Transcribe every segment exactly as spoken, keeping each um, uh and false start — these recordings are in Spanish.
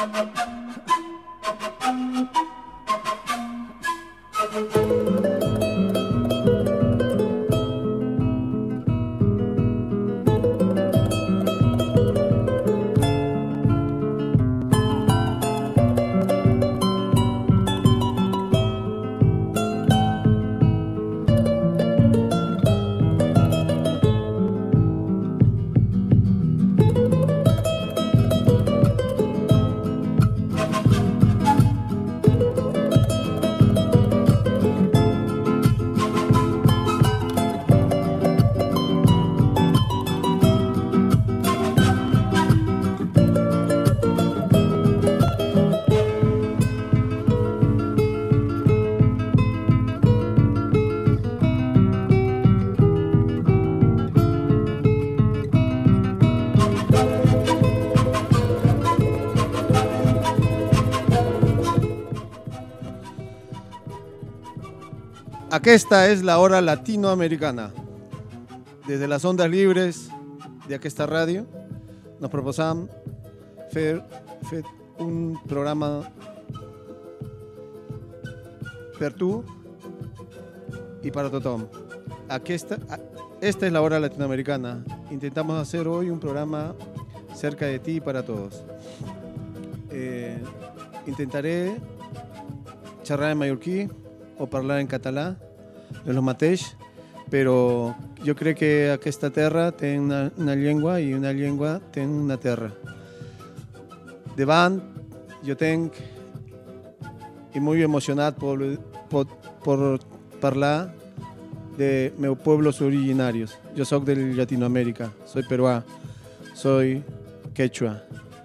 Aquesta es la hora latinoamericana. Desde las ondas libres de aquesta radio nos proposam fer, fer un programa per tu y para tothom. Aquesta, esta es la hora latinoamericana. Intentamos hacer hoy un programa cerca de ti y para todos. Eh, intentaré xerrar en mallorquí o parlar en català, és el mateix, però jo crec que aquesta terra té una, una llengua i una llengua té una terra. Davant jo tenc, i molt emocionat per, per, per parlar de meus pueblos originarios. Jo soc de Latinoamérica, soy peruà, soy quechua.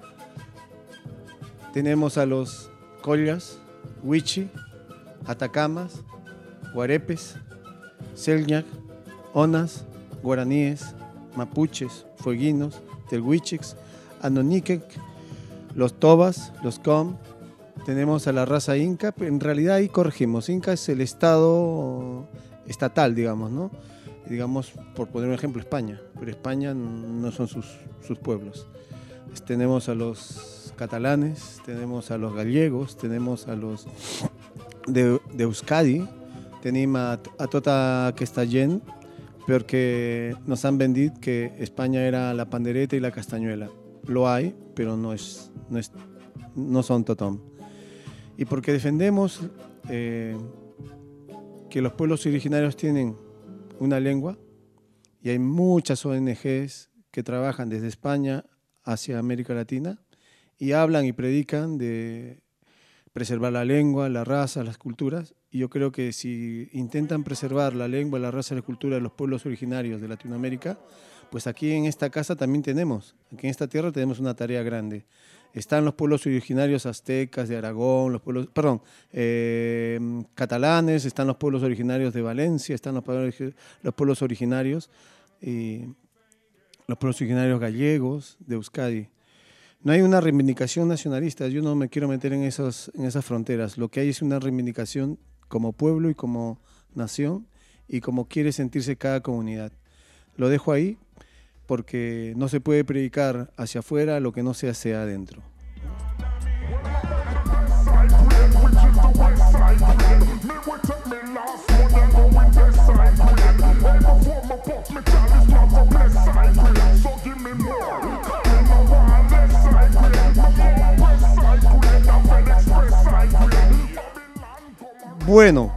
Tenemos a los collas, huichi, atacamas, guarepes, selñac, onas, guaraníes, mapuches, fueguinos, telhuichics, anoniquec, los tobas, los com. Tenemos a la raza inca, en realidad ahí corregimos. Inca es el estado estatal, digamos, ¿no? Digamos, por poner un ejemplo, España, pero España no son sus, sus pueblos. Tenemos a los catalanes, tenemos a los gallegos, tenemos a los de, de Euskadi, tenemos a, a tota aquesta gent porque nos han vendido que España era la pandereta y la castañuela. Lo hay, pero no, es, no, es, no son totom. Y porque defendemos eh, que los pueblos originarios tienen una lengua y hay muchas O N Ges que trabajan desde España hacia América Latina y hablan y predican de preservar la lengua, la raza, las culturas. Y yo creo que si intentan preservar la lengua, la raza y la cultura de los pueblos originarios de Latinoamérica, pues aquí en esta casa también tenemos, aquí en esta tierra tenemos una tarea grande. Están los pueblos originarios aztecas de Aragón, los pueblos, perdón, eh, catalanes, están los pueblos originarios de Valencia, están los pueblos, los pueblos originarios, y los pueblos originarios gallegos de Euskadi. No hay una reivindicación nacionalista, yo no me quiero meter en, esos, en esas fronteras. Lo que hay es una reivindicación como pueblo y como nación y como quiere sentirse cada comunidad. Lo dejo ahí porque no se puede predicar hacia afuera lo que no se hace adentro. Bueno,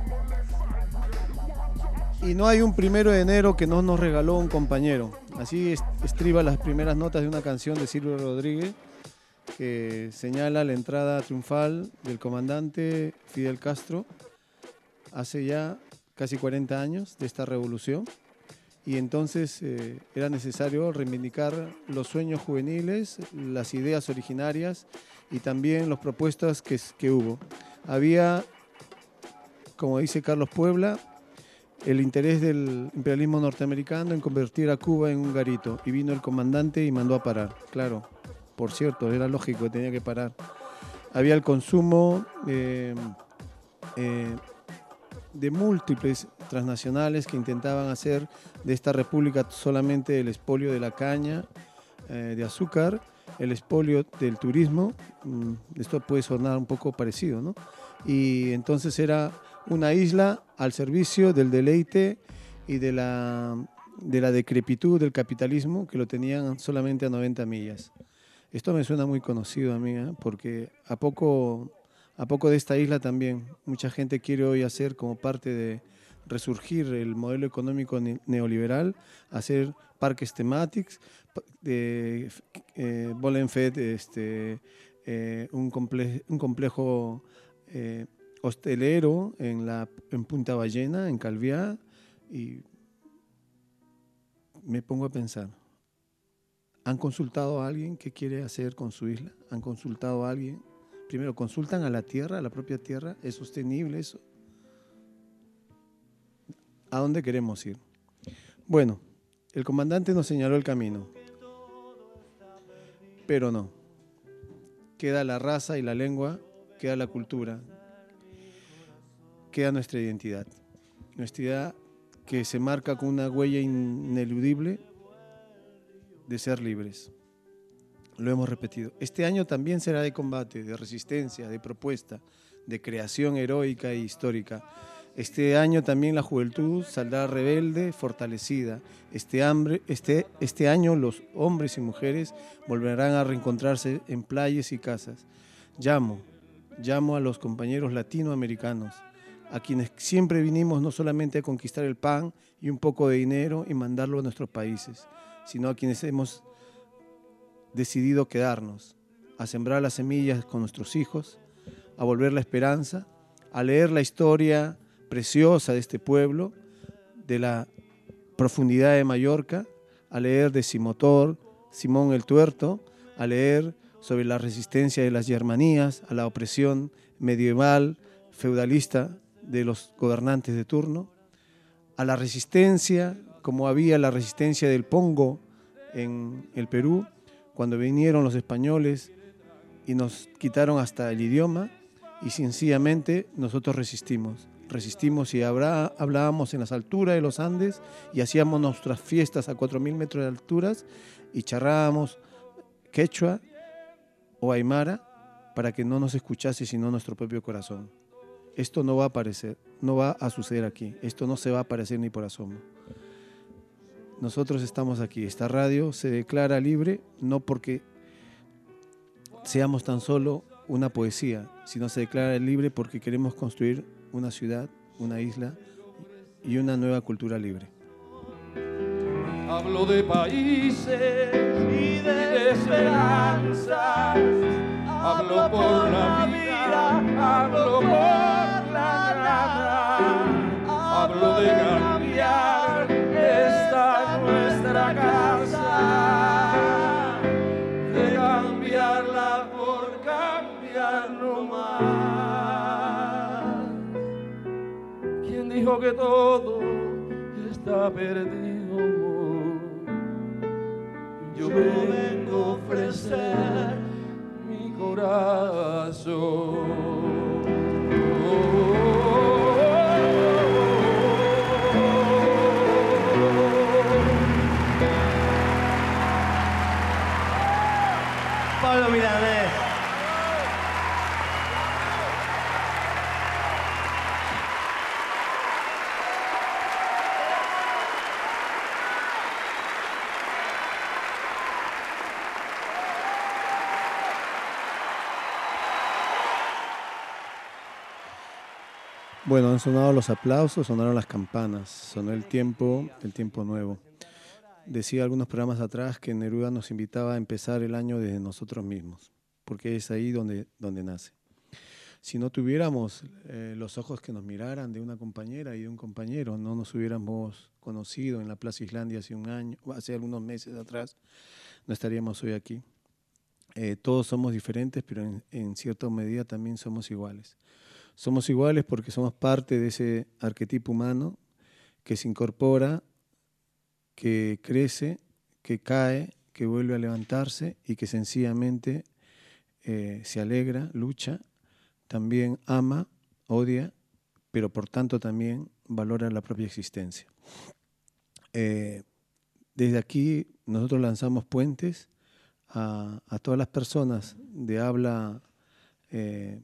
y no hay un primero de enero que no nos regaló un compañero. Así estriba las primeras notas de una canción de Silvio Rodríguez que señala la entrada triunfal del comandante Fidel Castro hace ya casi cuarenta años de esta revolución. Y entonces eh, era necesario reivindicar los sueños juveniles, las ideas originarias y también las propuestas que, que hubo. Había, como dice Carlos Puebla, el interés del imperialismo norteamericano en convertir a Cuba en un garito. Y vino el comandante y mandó a parar. Claro, por cierto, era lógico que tenía que parar. Había el consumo eh, eh, de múltiples transnacionales que intentaban hacer de esta república solamente el expolio de la caña, eh, de azúcar, el expolio del turismo, esto puede sonar un poco parecido, ¿no? Y entonces era una isla al servicio del deleite y de la, de la decrepitud del capitalismo, que lo tenían solamente a noventa millas. Esto me suena muy conocido a mí, ¿eh? Porque a poco, a poco de esta isla también mucha gente quiere hoy hacer, como parte de resurgir el modelo económico neoliberal, hacer parques temáticos, de eh, Bolenfed, este, eh, un, comple un complejo eh, hostelero en, la, en Punta Ballena, en Calviá, y me pongo a pensar, ¿han consultado a alguien qué quiere hacer con su isla? ¿Han consultado a alguien? Primero, ¿consultan a la tierra, a la propia tierra? ¿Es sostenible eso? ¿A dónde queremos ir? Bueno, el comandante nos señaló el camino, pero no. Queda la raza y la lengua, queda la cultura, queda nuestra identidad. Nuestra identidad que se marca con una huella ineludible de ser libres. Lo hemos repetido. Este año también será de combate, de resistencia, de propuesta, de creación heroica e histórica. Este año también la juventud saldrá rebelde, fortalecida. Este, hambre, este, este año los hombres y mujeres volverán a reencontrarse en playas y casas. Llamo, llamo a los compañeros latinoamericanos, a quienes siempre vinimos no solamente a conquistar el pan y un poco de dinero y mandarlo a nuestros países, sino a quienes hemos decidido quedarnos, a sembrar las semillas con nuestros hijos, a volver la esperanza, a leer la historia preciosa de este pueblo, de la profundidad de Mallorca, a leer de Simotor, Simón el Tuerto, a leer sobre la resistencia de las Germanías a la opresión medieval, feudalista de los gobernantes de turno, a la resistencia, como había la resistencia del Pongo en el Perú, cuando vinieron los españoles y nos quitaron hasta el idioma, y sencillamente nosotros resistimos. Resistimos y habrá, hablábamos en las alturas de los Andes y hacíamos nuestras fiestas a cuatro mil metros de alturas y charrábamos quechua o aymara para que no nos escuchase sino nuestro propio corazón. Esto no va a aparecer, no va a suceder aquí. Esto no se va a aparecer ni por asomo. Nosotros estamos aquí. Esta radio se declara libre no porque seamos tan solo una poesía, sino se declara libre porque queremos construir una ciudad, una isla y una nueva cultura libre. Hablo de países y de esperanzas, hablo por la vida, hablo por la nada, hablo de cambiar esta nuestra casa, de cambiarla por cambiar no más. ¿Quién dijo que todo está perdido? Yo vengo a ofrecer mi corazón. Pablo Milanés. Bueno, han sonado los aplausos, sonaron las campanas, sonó el tiempo, el tiempo nuevo. Decía algunos programas atrás que Neruda nos invitaba a empezar el año desde nosotros mismos, porque es ahí donde, donde nace. Si no tuviéramos eh, los ojos que nos miraran de una compañera y de un compañero, no nos hubiéramos conocido en la Plaza Islandia hace un año, hace algunos meses atrás, no estaríamos hoy aquí. Eh, todos somos diferentes, pero en, en cierta medida también somos iguales. Somos iguales porque somos parte de ese arquetipo humano que se incorpora, que crece, que cae, que vuelve a levantarse y que sencillamente eh, se alegra, lucha, también ama, odia, pero por tanto también valora la propia existencia. Eh, desde aquí nosotros lanzamos puentes a, a todas las personas de habla eh,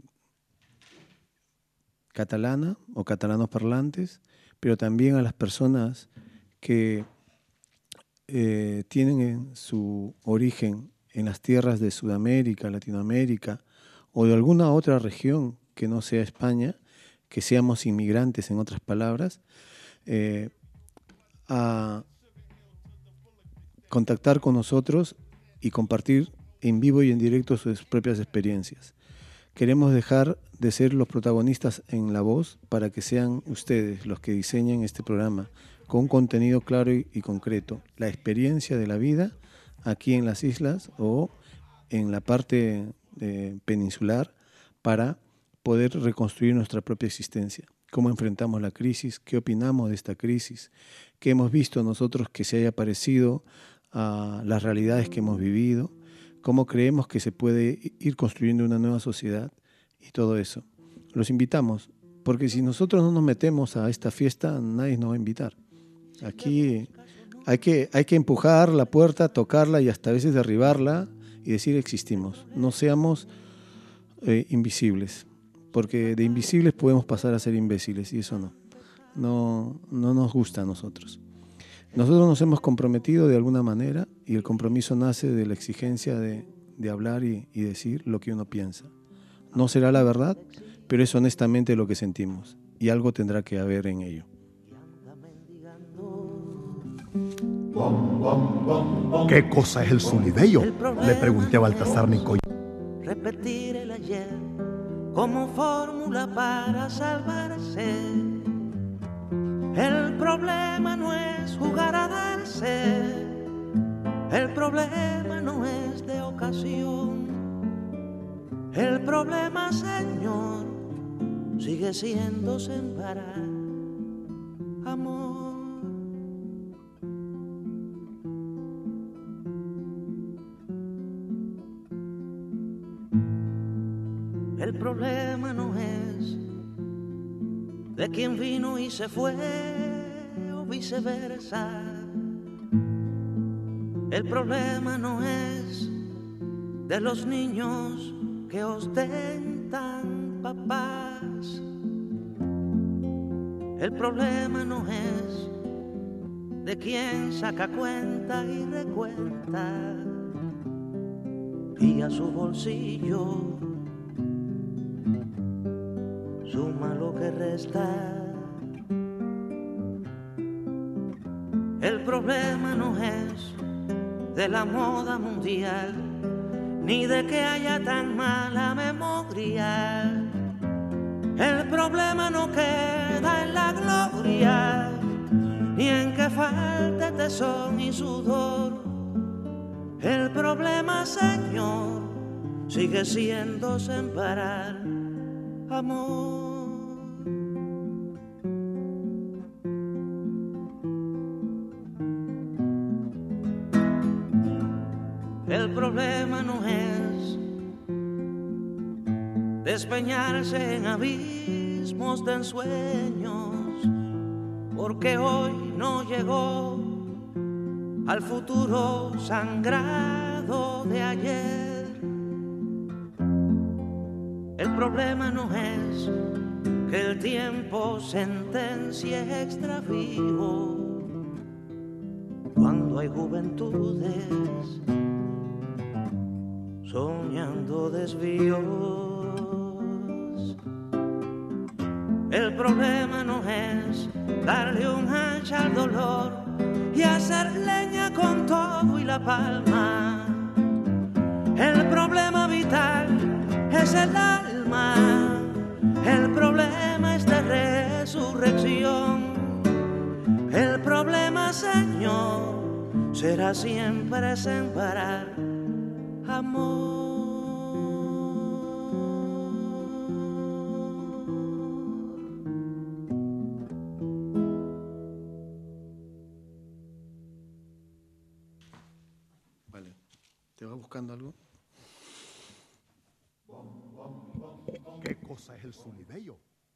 catalana o catalanos parlantes, pero también a las personas que eh, tienen en su origen en las tierras de Sudamérica, Latinoamérica o de alguna otra región que no sea España, que seamos inmigrantes, en otras palabras, eh, a contactar con nosotros y compartir en vivo y en directo sus propias experiencias. Queremos dejar de ser los protagonistas en la voz para que sean ustedes los que diseñen este programa con un contenido claro y, y concreto, la experiencia de la vida aquí en las islas o en la parte eh, peninsular para poder reconstruir nuestra propia existencia. Cómo enfrentamos la crisis, qué opinamos de esta crisis, qué hemos visto nosotros que se haya parecido a las realidades que hemos vivido, cómo creemos que se puede ir construyendo una nueva sociedad y todo eso. Los invitamos, porque si nosotros no nos metemos a esta fiesta, nadie nos va a invitar. Aquí hay que, hay que empujar la puerta, tocarla y hasta a veces derribarla y decir existimos. No seamos eh, invisibles, porque de invisibles podemos pasar a ser imbéciles y eso no, no, no nos gusta a nosotros. Nosotros nos hemos comprometido de alguna manera y el compromiso nace de la exigencia de, de hablar y, y decir lo que uno piensa. No será la verdad, pero es honestamente lo que sentimos y algo tendrá que haber en ello. ¿Qué cosa es el Zulideyo? Le pregunté a Baltasar Nicoya. Repetir el ayer como fórmula para salvarse. El problema no es jugar a darse, el problema no es de ocasión. El problema, Señor, sigue siendo separar amor. El problema no es de quien vino y se fue o viceversa. El problema no es de los niños que ostentan papás. El problema no es de quien saca cuenta y recuenta y a su bolsillo suma lo que resta. El problema no es de la moda mundial, ni de que haya tan mala memoria. El problema no queda en la gloria, ni en que falte tesón y sudor. El problema, Señor, sigue siendo separar amor. El problema no es despeñarse en abismos de ensueños, porque hoy no llegó al futuro sangrado de ayer. El problema no es que el tiempo sentencie extravío cuando hay juventudes soñando desvíos. El problema no es darle un hacha al dolor y hacer leña con todo y la palma. El problema vital es el alma, el problema es de resurrección. El problema, Señor, será siempre separar amor. Vale, ¿te va buscando algo? ¿Qué cosa es el Zulideyo?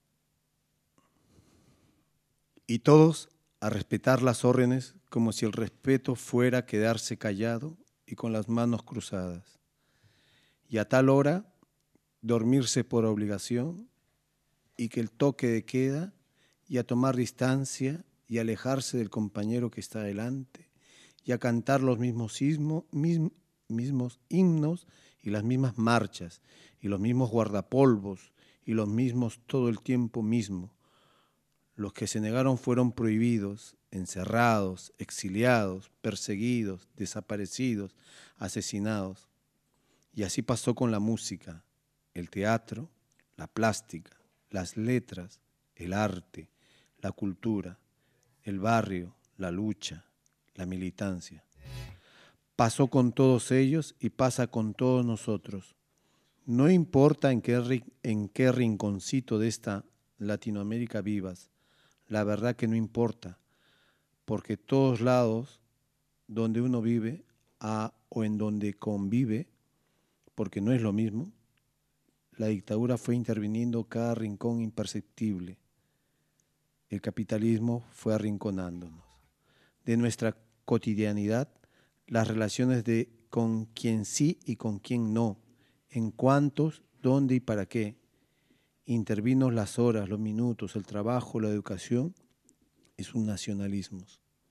Y todos a respetar las órdenes como si el respeto fuera quedarse callado y con las manos cruzadas. Y a tal hora, dormirse por obligación, y que el toque de queda, y a tomar distancia, y alejarse del compañero que está delante, y a cantar los mismos, sismo, mism, mismos himnos y las mismas marchas, y los mismos guardapolvos, y los mismos todo el tiempo mismo. Los que se negaron fueron prohibidos, encerrados, exiliados, perseguidos, desaparecidos, asesinados. Y así pasó con la música, el teatro, la plástica, las letras, el arte, la cultura, el barrio, la lucha, la militancia. Pasó con todos ellos y pasa con todos nosotros. No importa en qué, en qué rinconcito de esta Latinoamérica vivas, la verdad que no importa, porque todos lados donde uno vive a, o en donde convive, porque no es lo mismo, la dictadura fue interviniendo cada rincón imperceptible. El capitalismo fue arrinconándonos. De nuestra cotidianidad, las relaciones de con quien sí y con quien no, en cuántos, dónde y para qué, intervino las horas, los minutos, el trabajo, la educación, es un nacionalismo.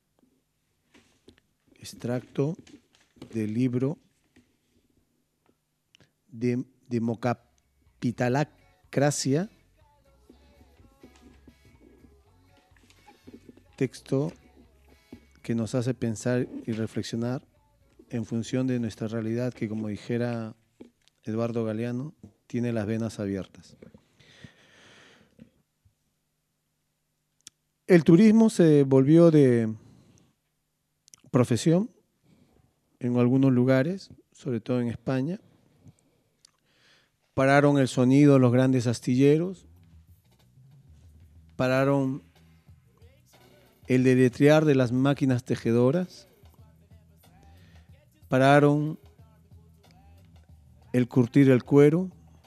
Extracto del libro de Democapitalacracia, texto que nos hace pensar y reflexionar en función de nuestra realidad que, como dijera Eduardo Galeano, tiene las venas abiertas. El turismo se volvió de profesión en algunos lugares, sobre todo en España. Pararon el sonido de los grandes astilleros, pararon el deletrear de las máquinas tejedoras, pararon el curtir el cuero,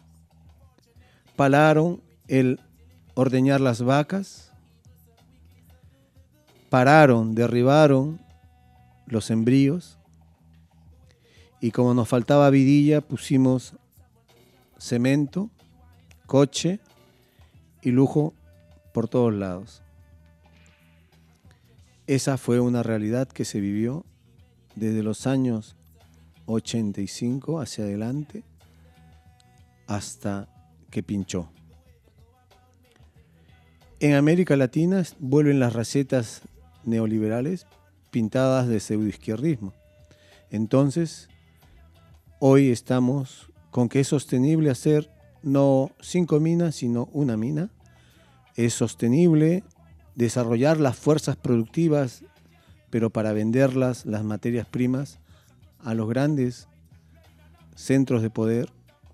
pararon el ordeñar las vacas, pararon, derribaron los sembríos y como nos faltaba vidilla pusimos cemento, coche y lujo por todos lados. Esa fue una realidad que se vivió desde los años ochenta y cinco hacia adelante hasta que pinchó. En América Latina vuelven las recetas neoliberales pintadas de pseudoizquierdismo. Entonces, hoy estamos con que es sostenible hacer no cinco minas, sino una mina. Es sostenible desarrollar las fuerzas productivas, pero para venderlas, las materias primas, a los grandes centros de poder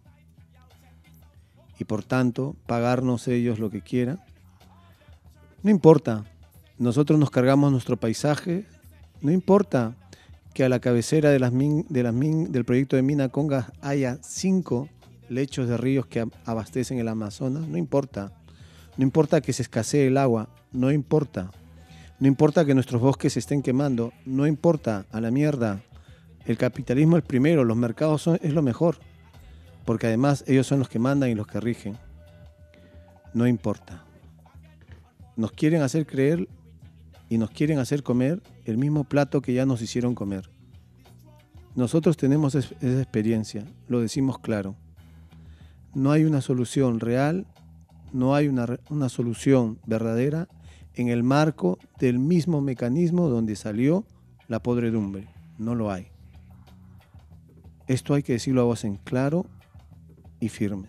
y por tanto pagarnos ellos lo que quieran. No importa, nosotros nos cargamos nuestro paisaje, no importa que a la cabecera de las min, de las min, del proyecto de Mina Conga haya cinco lechos de ríos que abastecen el Amazonas, no importa. No importa que se escasee el agua, no importa. No importa que nuestros bosques se estén quemando, no importa, a la mierda. El capitalismo es el primero, los mercados son, es lo mejor, porque además ellos son los que mandan y los que rigen. No importa. Nos quieren hacer creer y nos quieren hacer comer el mismo plato que ya nos hicieron comer. Nosotros tenemos esa experiencia, lo decimos claro. No hay una solución real, no hay una, una solución verdadera en el marco del mismo mecanismo donde salió la podredumbre. No lo hay. Esto hay que decirlo a voz en claro y firme.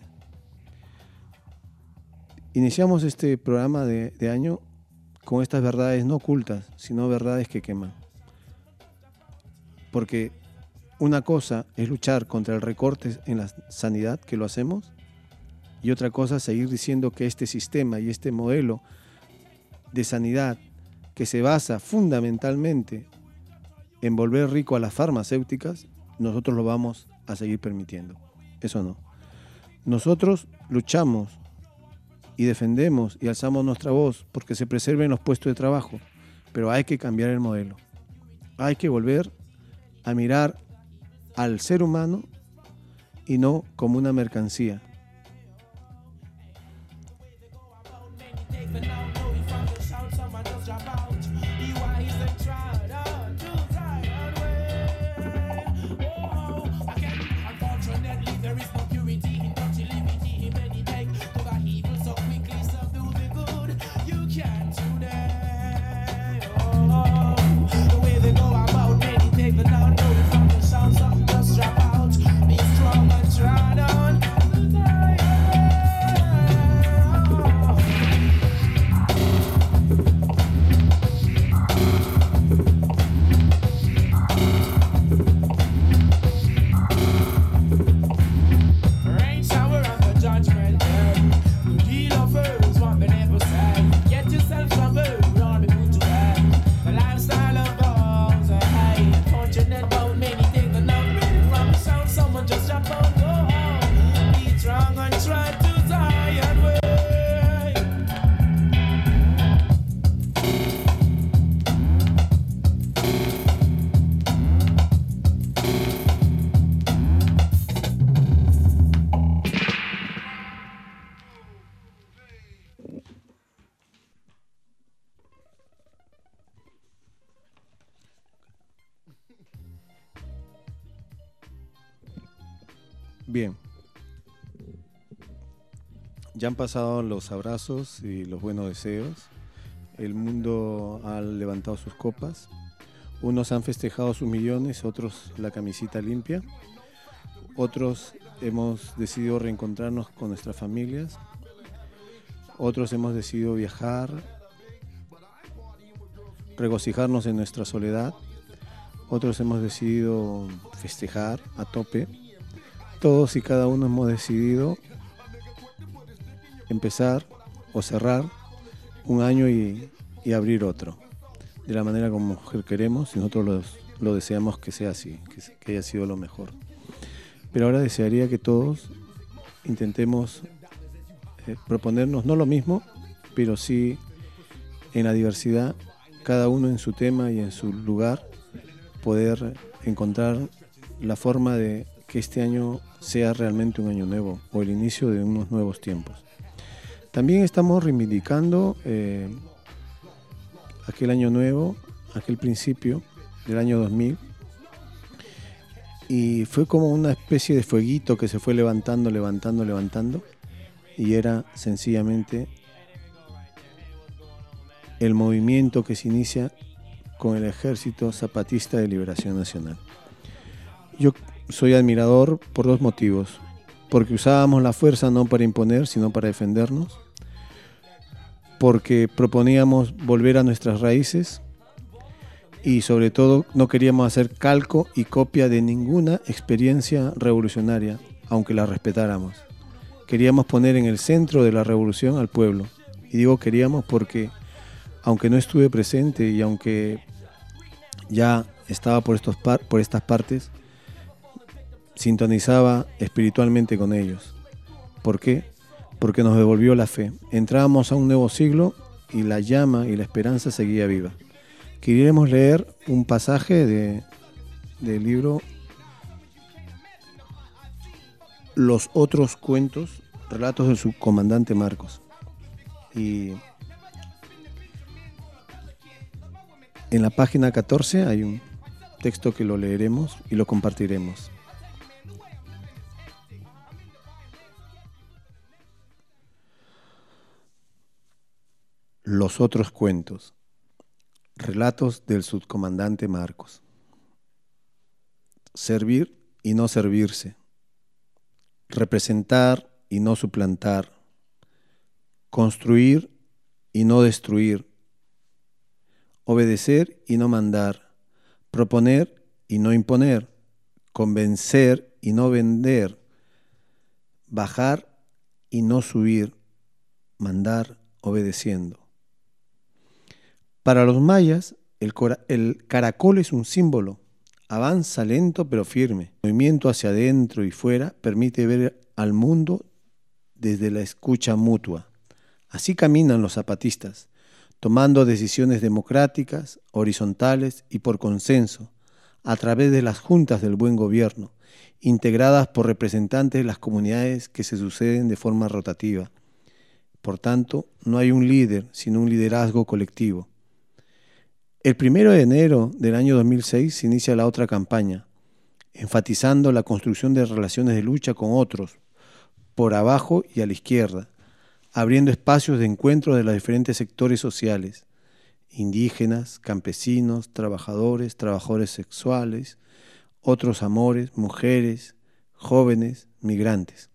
Iniciamos este programa de, de año con estas verdades no ocultas, sino verdades que queman. Porque una cosa es luchar contra el recorte en la sanidad, que lo hacemos, y otra cosa es seguir diciendo que este sistema y este modelo de sanidad que se basa fundamentalmente en volver rico a las farmacéuticas, nosotros lo vamos a seguir permitiendo. Eso no. Nosotros luchamos y defendemos y alzamos nuestra voz porque se preserven los puestos de trabajo, pero hay que cambiar el modelo. Hay que volver a mirar al ser humano y no como una mercancía. Bien, ya han pasado los abrazos y los buenos deseos. El mundo ha levantado sus copas. Unos han festejado sus millones, otros la camisita limpia. Otros hemos decidido reencontrarnos con nuestras familias. Otros hemos decidido viajar, regocijarnos en nuestra soledad. Otros hemos decidido festejar a tope. Todos y cada uno hemos decidido empezar o cerrar un año y, y abrir otro, de la manera como queremos, y nosotros los, lo deseamos que sea así, que, que haya sido lo mejor. Pero ahora desearía que todos intentemos eh, proponernos no lo mismo, pero sí en la diversidad, cada uno en su tema y en su lugar, poder encontrar la forma de que este año sea realmente un año nuevo o el inicio de unos nuevos tiempos. También estamos reivindicando eh, aquel año nuevo, aquel principio del año dos mil, y fue como una especie de fueguito que se fue levantando, levantando, levantando, y era sencillamente el movimiento que se inicia con el Ejército Zapatista de Liberación Nacional. Yo soy admirador por dos motivos: porque usábamos la fuerza no para imponer, sino para defendernos; porque proponíamos volver a nuestras raíces; y sobre todo no queríamos hacer calco y copia de ninguna experiencia revolucionaria, aunque la respetáramos. Queríamos poner en el centro de la revolución al pueblo. Y digo queríamos porque, aunque no estuve presente y aunque ya estaba por, estos par por estas partes, sintonizaba espiritualmente con ellos. ¿Por qué? Porque nos devolvió la fe. Entrábamos a un nuevo siglo y la llama y la esperanza seguía viva. Queríamos leer un pasaje de, del libro Los otros cuentos, relatos del subcomandante Marcos. Y en la página catorce hay un texto que lo leeremos y lo compartiremos. Los otros cuentos, relatos del subcomandante Marcos. Servir y no servirse, representar y no suplantar, construir y no destruir, obedecer y no mandar, proponer y no imponer, convencer y no vender, bajar y no subir, mandar obedeciendo. Para los mayas, el, el caracol es un símbolo. Avanza lento pero firme. El movimiento hacia adentro y fuera permite ver al mundo desde la escucha mutua. Así caminan los zapatistas, tomando decisiones democráticas, horizontales y por consenso, a través de las juntas del buen gobierno, integradas por representantes de las comunidades que se suceden de forma rotativa. Por tanto, no hay un líder, sino un liderazgo colectivo. El primero de enero del año dos mil seis se inicia la otra campaña, enfatizando la construcción de relaciones de lucha con otros, por abajo y a la izquierda, abriendo espacios de encuentro de los diferentes sectores sociales, indígenas, campesinos, trabajadores, trabajadores sexuales, otros amores, mujeres, jóvenes, migrantes.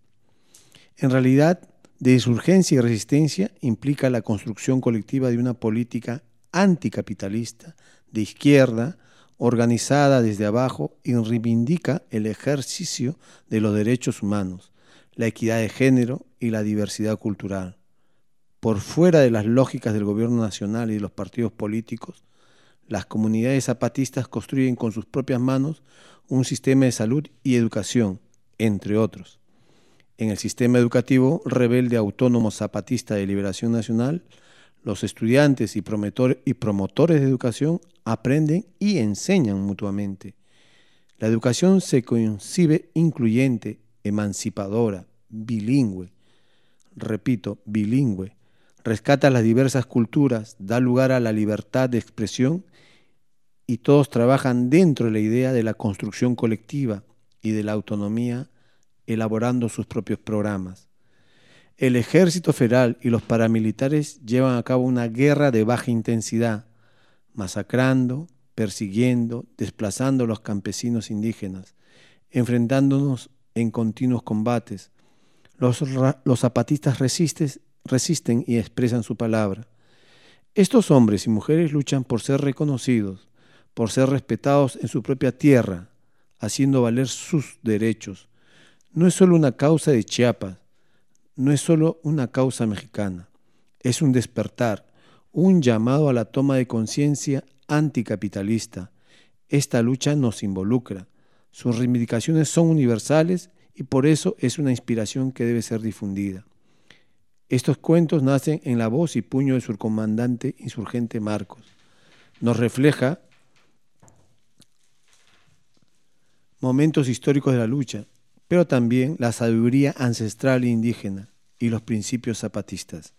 En realidad, desurgencia y resistencia implica la construcción colectiva de una política anticapitalista, de izquierda, organizada desde abajo y reivindica el ejercicio de los derechos humanos, la equidad de género y la diversidad cultural. Por fuera de las lógicas del gobierno nacional y de los partidos políticos, las comunidades zapatistas construyen con sus propias manos un sistema de salud y educación, entre otros. En el sistema educativo rebelde autónomo zapatista de Liberación Nacional, los estudiantes y, y promotores de educación aprenden y enseñan mutuamente. La educación se concibe incluyente, emancipadora, bilingüe. Repito, bilingüe. Rescata las diversas culturas, da lugar a la libertad de expresión y todos trabajan dentro de la idea de la construcción colectiva y de la autonomía, elaborando sus propios programas. El ejército federal y los paramilitares llevan a cabo una guerra de baja intensidad, masacrando, persiguiendo, desplazando a los campesinos indígenas, enfrentándonos en continuos combates. Los, los zapatistas resisten, resisten y expresan su palabra. Estos hombres y mujeres luchan por ser reconocidos, por ser respetados en su propia tierra, haciendo valer sus derechos. No es solo una causa de Chiapas, no es solo una causa mexicana, es un despertar, un llamado a la toma de conciencia anticapitalista. Esta lucha nos involucra, sus reivindicaciones son universales y por eso es una inspiración que debe ser difundida. Estos cuentos nacen en la voz y puño del subcomandante insurgente Marcos. Nos refleja momentos históricos de la lucha, pero también la sabiduría ancestral e indígena y los principios zapatistas.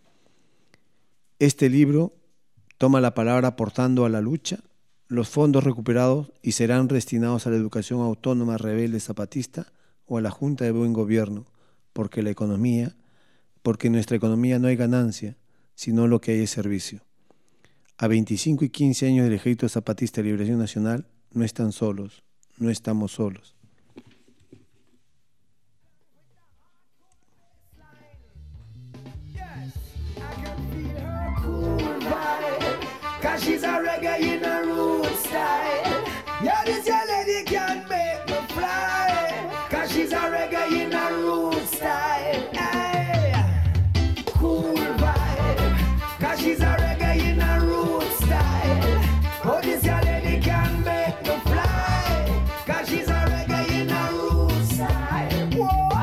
Este libro toma la palabra aportando a la lucha los fondos recuperados y serán destinados a la educación autónoma rebelde zapatista o a la Junta de Buen Gobierno, porque la economía, porque en nuestra economía no hay ganancia, sino lo que hay es servicio. A veinticinco y quince años del Ejército Zapatista de Liberación Nacional no están solos, no estamos solos. She's a reggae in a rude style. Yeah, this your lady can make me fly. Cause she's a reggae in a rude style. Hey, cool vibe. Cause she's a reggae in a rude style. Oh, this your lady can make me fly. Cause she's a reggae in a rude style. Whoa.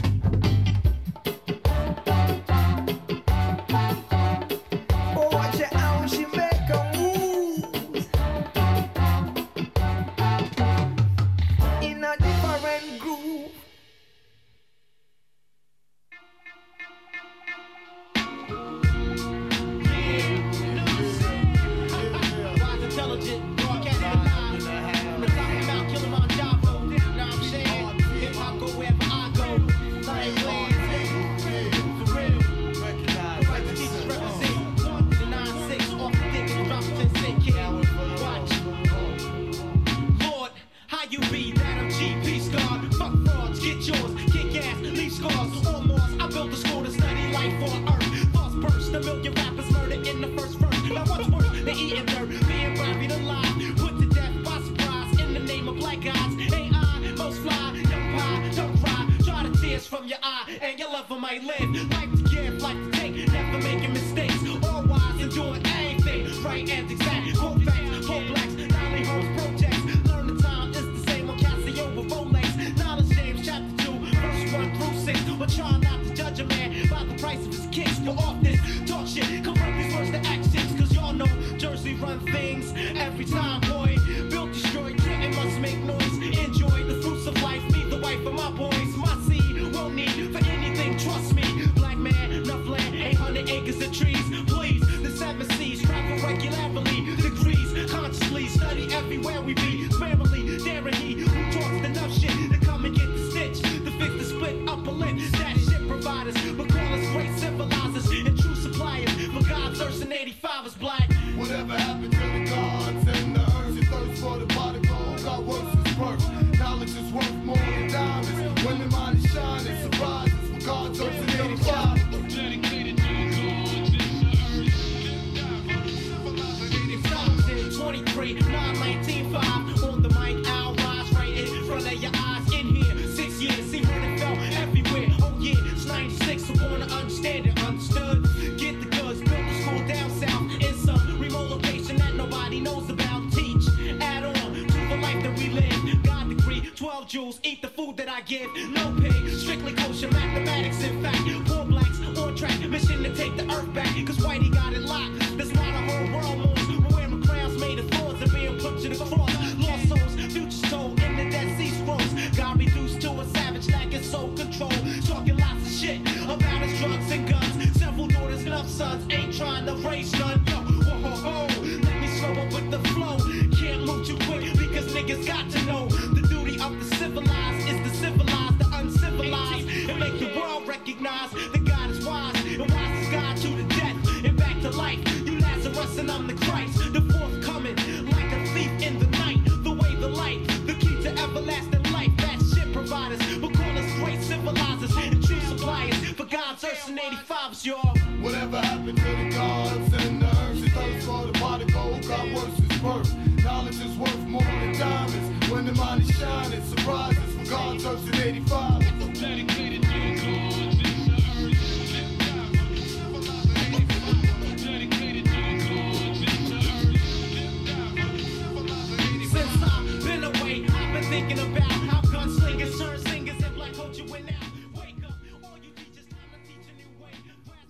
Oh, watch it how she make. Run things every time, boy. Built, destroyed, animals eat the food that I give. No pig, strictly kosher mathematics. In fact, four blacks on track, mission to take the earth back. Cause Whitey got it locked. That's why the whole world moves. We're wearing crowns made of thorns and being put to the cross. Lost souls, futures told in the Dead Sea Scrolls. God reduced to a savage lacking soul control. Talking lots of shit about his drugs and guns. Several daughters love sons, ain't trying to raise none. Yo, whoa, whoa, whoa, let me slow up with the flow. Can't move too quick because niggas got to know. The duty of the civilized is to civilize the uncivilized and make the world recognize that God is wise and wise is God to the death and back to life. You Lazarus and I'm the Christ, the forthcoming like a thief in the night. The way, the light, the key to everlasting life. That shit providers, but call us great civilizers and true suppliers for God's earth and eighty-fives, y'all. Whatever happened to the gods and the earth? The thirst for the pot of gold got worse as birth. Knowledge is worth more than diamonds. When the mind is shining, surprises for God's earth in eighty-five. Dedicated to the gods and the earth. Dedicated to the gods and the earth. Since I've been away, I've been thinking about how gunslingers turn singers and black culture went out. Wake up, all you teachers, time to teach a new way.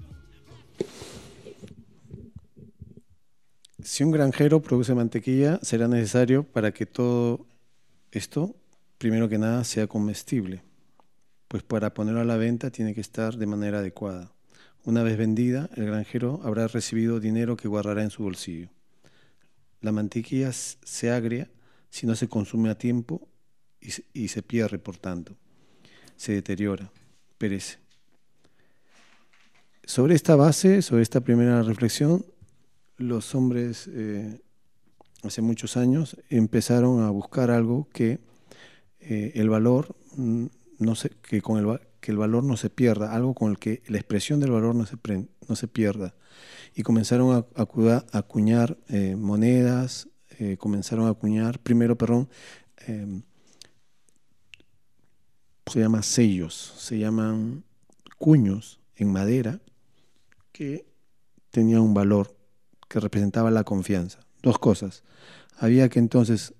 Si un granjero produce mantequilla, será necesario para que todo esto, primero que nada, sea comestible, pues para ponerlo a la venta tiene que estar de manera adecuada. Una vez vendida, el granjero habrá recibido dinero que guardará en su bolsillo. La mantequilla se agria si no se consume a tiempo y se, y se pierde, por tanto. Se deteriora, perece. Sobre esta base, sobre esta primera reflexión, los hombres eh, hace muchos años empezaron a buscar algo que eh, el valor no se, que con el que el valor no se pierda, algo con el que la expresión del valor no se pre, no se pierda, y comenzaron a, a, a acuñar eh, monedas, eh, comenzaron a acuñar primero, perdón, eh, se llama sellos, se llaman cuños en madera que tenían un valor que representaba la confianza. Dos cosas. Había que entonces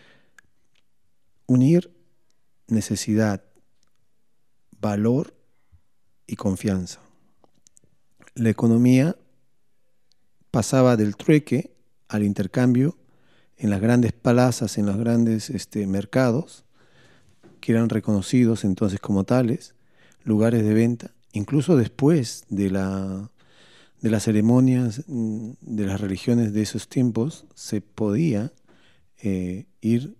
unir necesidad, valor y confianza. La economía pasaba del trueque al intercambio en las grandes plazas, en los grandes este, mercados, que eran reconocidos entonces como tales, lugares de venta, incluso después de la de las ceremonias de las religiones de esos tiempos, se podía eh, ir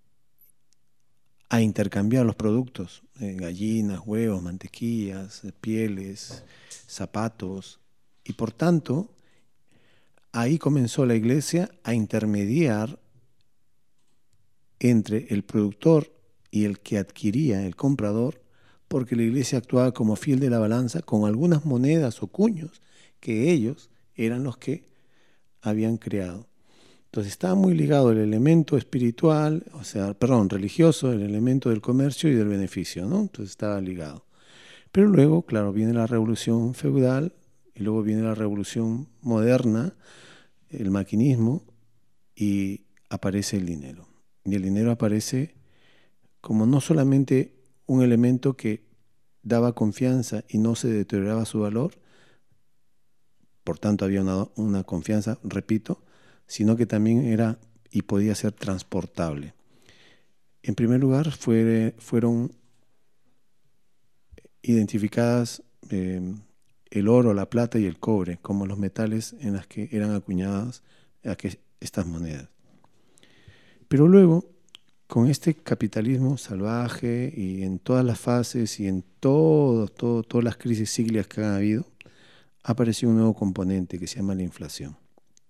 a intercambiar los productos, eh, gallinas, huevos, mantequillas, pieles, zapatos, y por tanto, ahí comenzó la iglesia a intermediar entre el productor y el que adquiría, el comprador, porque la iglesia actuaba como fiel de la balanza con algunas monedas o cuños que ellos eran los que habían creado. Entonces estaba muy ligado el elemento espiritual, o sea, perdón, religioso, el elemento del comercio y del beneficio, ¿no? Entonces estaba ligado. Pero luego, claro, viene la revolución feudal y luego viene la revolución moderna, el maquinismo, y aparece el dinero. Y el dinero aparece como no solamente un elemento que daba confianza y no se deterioraba su valor, por tanto había una, una confianza, repito, sino que también era y podía ser transportable. En primer lugar, fue, fueron identificadas eh, el oro, la plata y el cobre como los metales en los que eran acuñadas estas monedas. Pero luego, con este capitalismo salvaje y en todas las fases y en todo, todo, todas las crisis cíclicas que han habido, apareció un nuevo componente que se llama la inflación.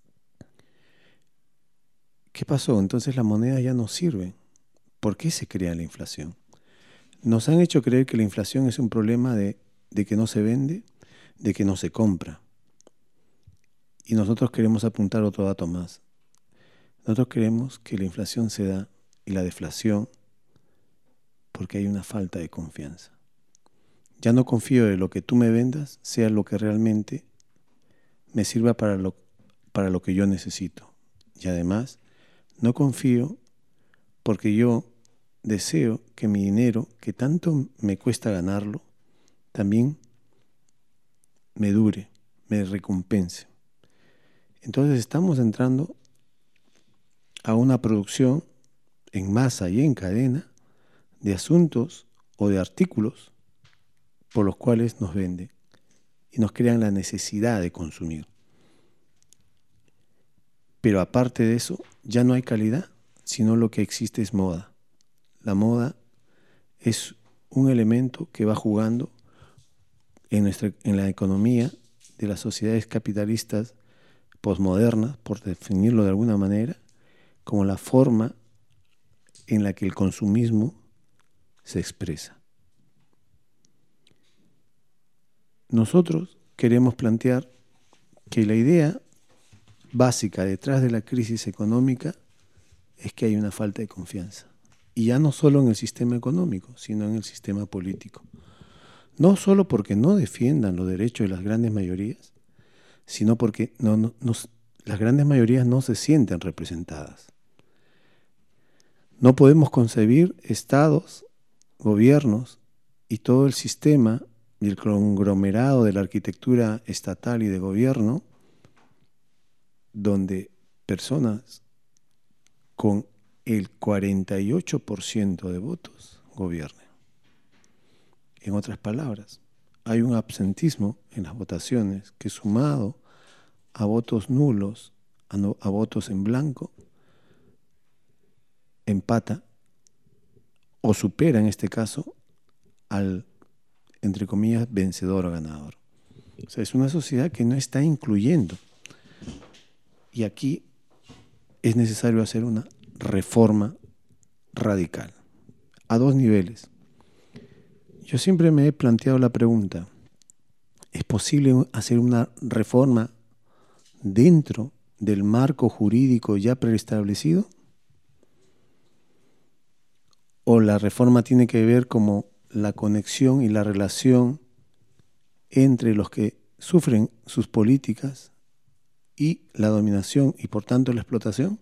¿Qué pasó? Entonces las monedas ya no sirven. ¿Por qué se crea la inflación? Nos han hecho creer que la inflación es un problema de, de que no se vende, de que no se compra. Y nosotros queremos apuntar otro dato más. Nosotros creemos que la inflación se da y la deflación porque hay una falta de confianza. Ya no confío de lo que tú me vendas sea lo que realmente me sirva para lo, para lo que yo necesito. Y además, no confío porque yo deseo que mi dinero, que tanto me cuesta ganarlo, también me dure, me recompense. Entonces estamos entrando a una producción en masa y en cadena de asuntos o de artículos por los cuales nos venden y nos crean la necesidad de consumir. Pero aparte de eso, ya no hay calidad, sino lo que existe es moda. La moda es un elemento que va jugando en, nuestra, en la economía de las sociedades capitalistas posmodernas, por definirlo de alguna manera, como la forma en la que el consumismo se expresa. Nosotros queremos plantear que la idea básica detrás de la crisis económica es que hay una falta de confianza. Y ya no solo en el sistema económico, sino en el sistema político. No solo porque no defiendan los derechos de las grandes mayorías, sino porque no, no, no, las grandes mayorías no se sienten representadas. No podemos concebir estados, gobiernos y todo el sistema y el conglomerado de la arquitectura estatal y de gobierno donde personas con el cuarenta y ocho por ciento de votos gobiernen. En otras palabras, hay un absentismo en las votaciones que, sumado a votos nulos, a, no, a votos en blanco, empata o supera en este caso al, entre comillas, vencedor o ganador. O sea, es una sociedad que no está incluyendo. Y aquí es necesario hacer una reforma radical a dos niveles. Yo siempre me he planteado la pregunta, ¿es posible hacer una reforma dentro del marco jurídico ya preestablecido? ¿O la reforma tiene que ver como la conexión y la relación entre los que sufren sus políticas y la dominación y por tanto la explotación?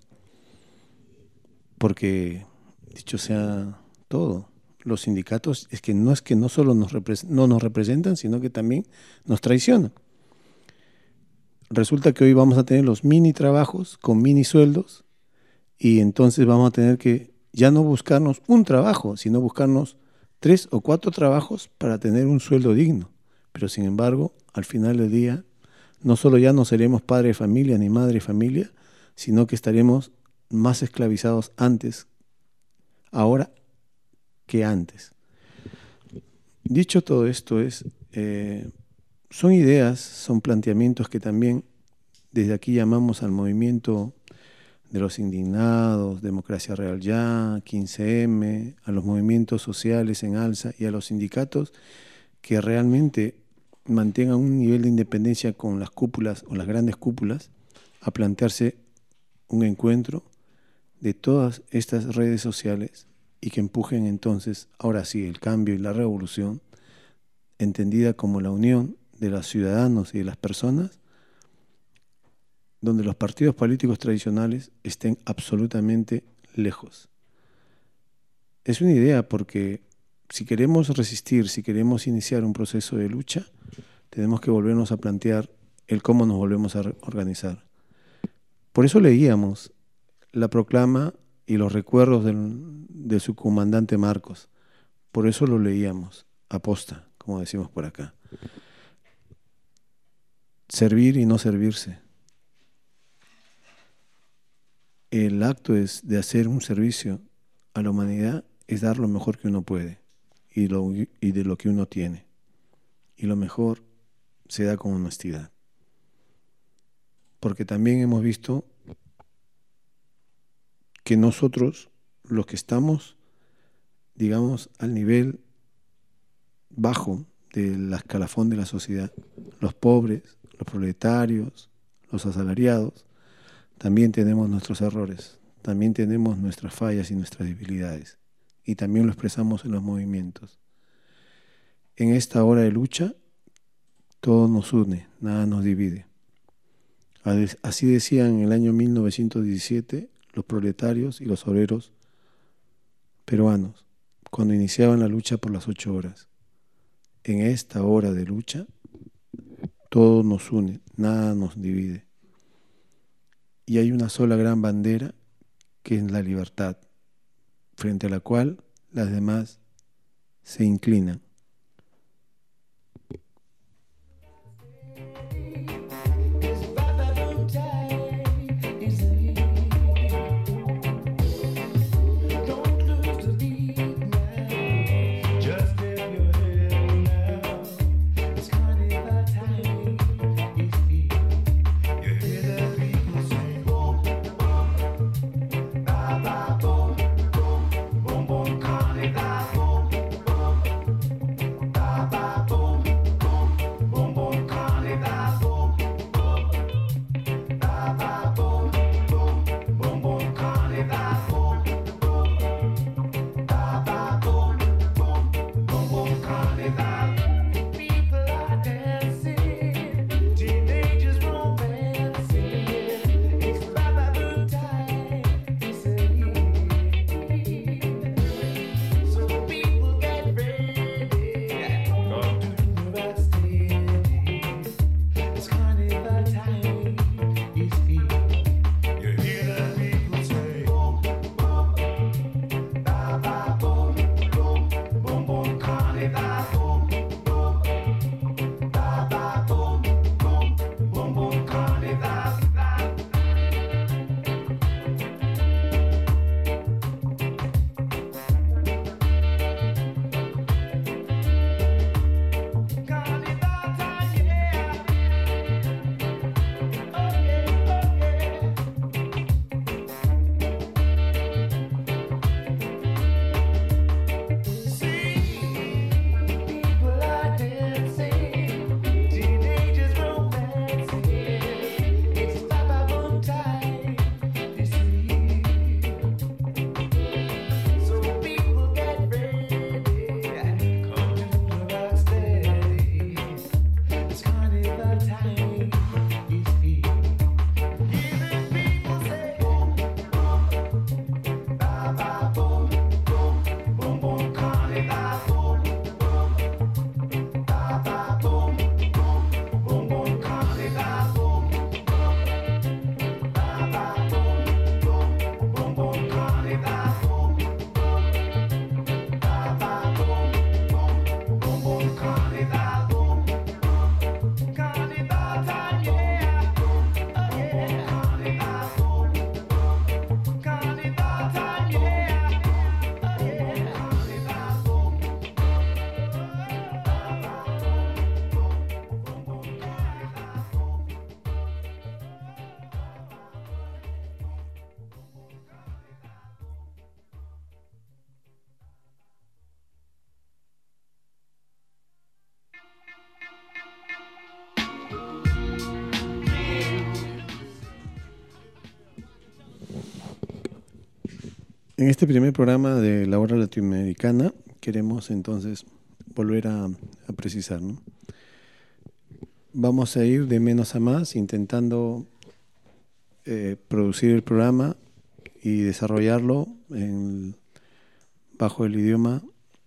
Porque, dicho sea todo, los sindicatos es que no es que no solo nos repre- no nos representan, sino que también nos traicionan. Resulta que hoy vamos a tener los mini trabajos con mini sueldos y entonces vamos a tener que ya no buscarnos un trabajo, sino buscarnos tres o cuatro trabajos para tener un sueldo digno. Pero sin embargo, al final del día, no solo ya no seremos padre de familia ni madre de familia, sino que estaremos más esclavizados antes, ahora que antes. Dicho todo esto, es, eh, son ideas, son planteamientos que también desde aquí llamamos al movimiento de los indignados, Democracia Real Ya, quince eme, a los movimientos sociales en alza y a los sindicatos que realmente mantengan un nivel de independencia con las cúpulas o las grandes cúpulas, a plantearse un encuentro de todas estas redes sociales y que empujen entonces, ahora sí, el cambio y la revolución, entendida como la unión de los ciudadanos y de las personas, donde los partidos políticos tradicionales estén absolutamente lejos. Es una idea porque si queremos resistir, si queremos iniciar un proceso de lucha, tenemos que volvernos a plantear el cómo nos volvemos a organizar. Por eso leíamos la proclama y los recuerdos del, de su comandante Marcos. Por eso lo leíamos, aposta, como decimos por acá. Servir y no servirse. El acto es de hacer un servicio a la humanidad, es dar lo mejor que uno puede y, lo, y de lo que uno tiene. Y lo mejor se da con honestidad. Porque también hemos visto que nosotros, los que estamos, digamos, al nivel bajo del escalafón de la sociedad, los pobres, los proletarios, los asalariados, también tenemos nuestros errores, también tenemos nuestras fallas y nuestras debilidades, y también lo expresamos en los movimientos. En esta hora de lucha, todo nos une, nada nos divide. Así decían en el año mil novecientos diecisiete los proletarios y los obreros peruanos cuando iniciaban la lucha por las ocho horas. En esta hora de lucha, todo nos une, nada nos divide. Y hay una sola gran bandera, que es la libertad, frente a la cual las demás se inclinan. En este primer programa de la hora latinoamericana queremos entonces volver a, a precisar, ¿no? Vamos a ir de menos a más intentando eh, producir el programa y desarrollarlo en, bajo el idioma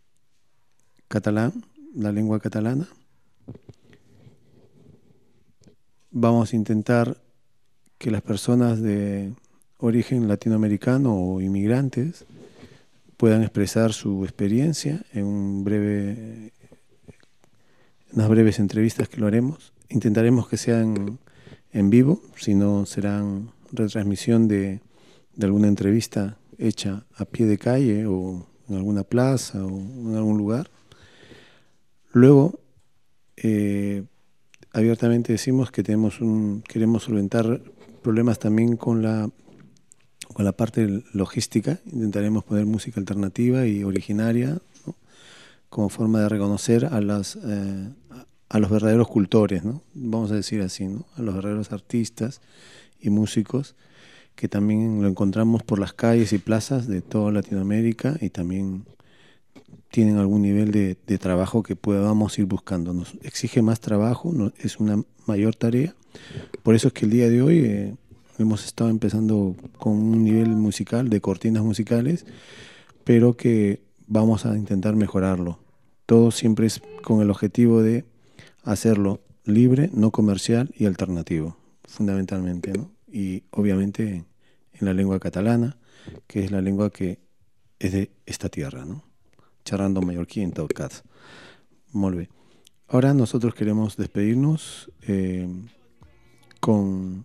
catalán, la lengua catalana. Vamos a intentar que las personas de origen latinoamericano o inmigrantes puedan expresar su experiencia en un breve, unas breves entrevistas que lo haremos. Intentaremos que sean en vivo, si no serán retransmisión de, de alguna entrevista hecha a pie de calle o en alguna plaza o en algún lugar. Luego, eh, abiertamente decimos que tenemos un, queremos solventar problemas también con la con la parte logística. Intentaremos poner música alternativa y originaria, ¿no?, como forma de reconocer a las eh, a los verdaderos cultores, ¿no?, vamos a decir así, ¿no?, a los verdaderos artistas y músicos que también lo encontramos por las calles y plazas de toda Latinoamérica y también tienen algún nivel de, de trabajo que podamos ir buscando. Nos exige más trabajo, no, es una mayor tarea. Por eso es que el día de hoy eh, hemos estado empezando con un nivel musical, de cortinas musicales, pero que vamos a intentar mejorarlo. Todo siempre es con el objetivo de hacerlo libre, no comercial y alternativo, fundamentalmente, ¿no? Y obviamente en la lengua catalana, que es la lengua que és de esta tierra, ¿no? Xerrando mallorquí en tot cas. Molt bé. Ahora nosotros queremos despedirnos eh, con,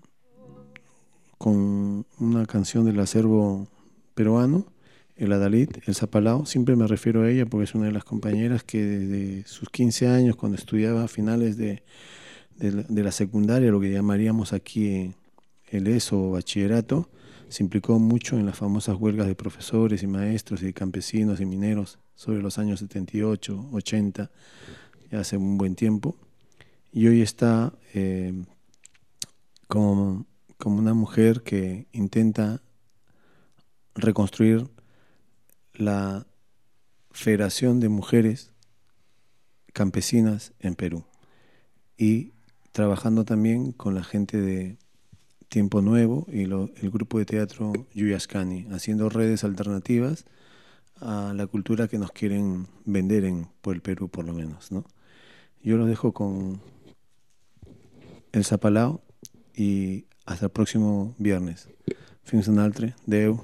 con una canción del acervo peruano, el Adalid, el Zapalao. Siempre me refiero a ella porque es una de las compañeras que desde sus quince años, cuando estudiaba a finales de, de, la, de la secundaria, lo que llamaríamos aquí el E S O o bachillerato, se implicó mucho en las famosas huelgas de profesores y maestros y de campesinos y mineros sobre los años setenta y ocho, ochenta, ya hace un buen tiempo. Y hoy está eh, como, como una mujer que intenta reconstruir la Federación de Mujeres Campesinas en Perú y trabajando también con la gente de Tiempo Nuevo y lo, el grupo de teatro Yuyascani, haciendo redes alternativas a la cultura que nos quieren vender en, por el Perú, por lo menos, ¿no? Yo los dejo con el Zapalao y hasta el próximo viernes. Fins un altre. Deu.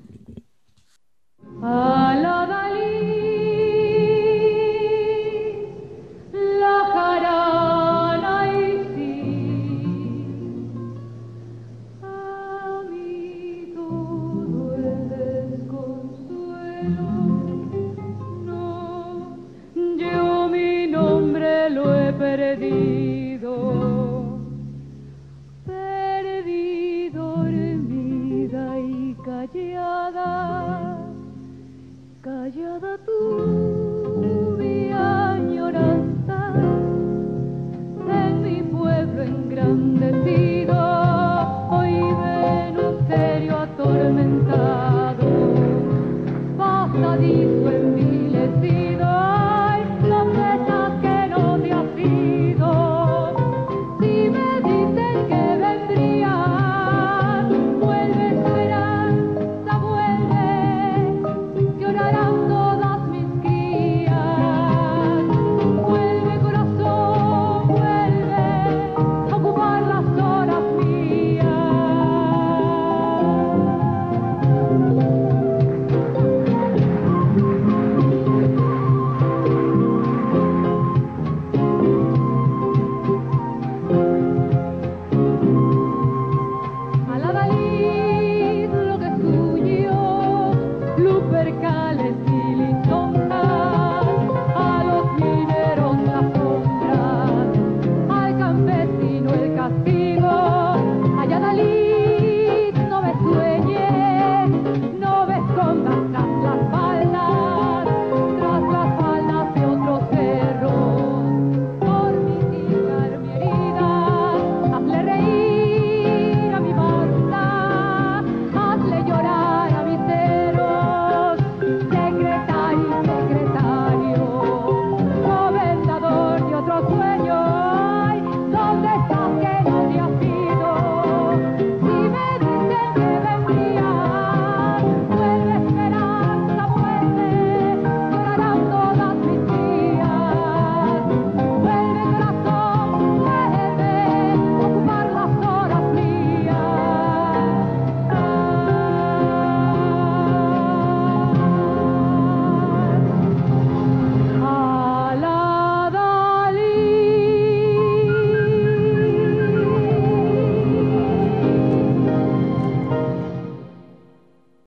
A la Dalí, la jarana y sí, a mí todo el desconsuelo, no, yo mi nombre lo he perdido.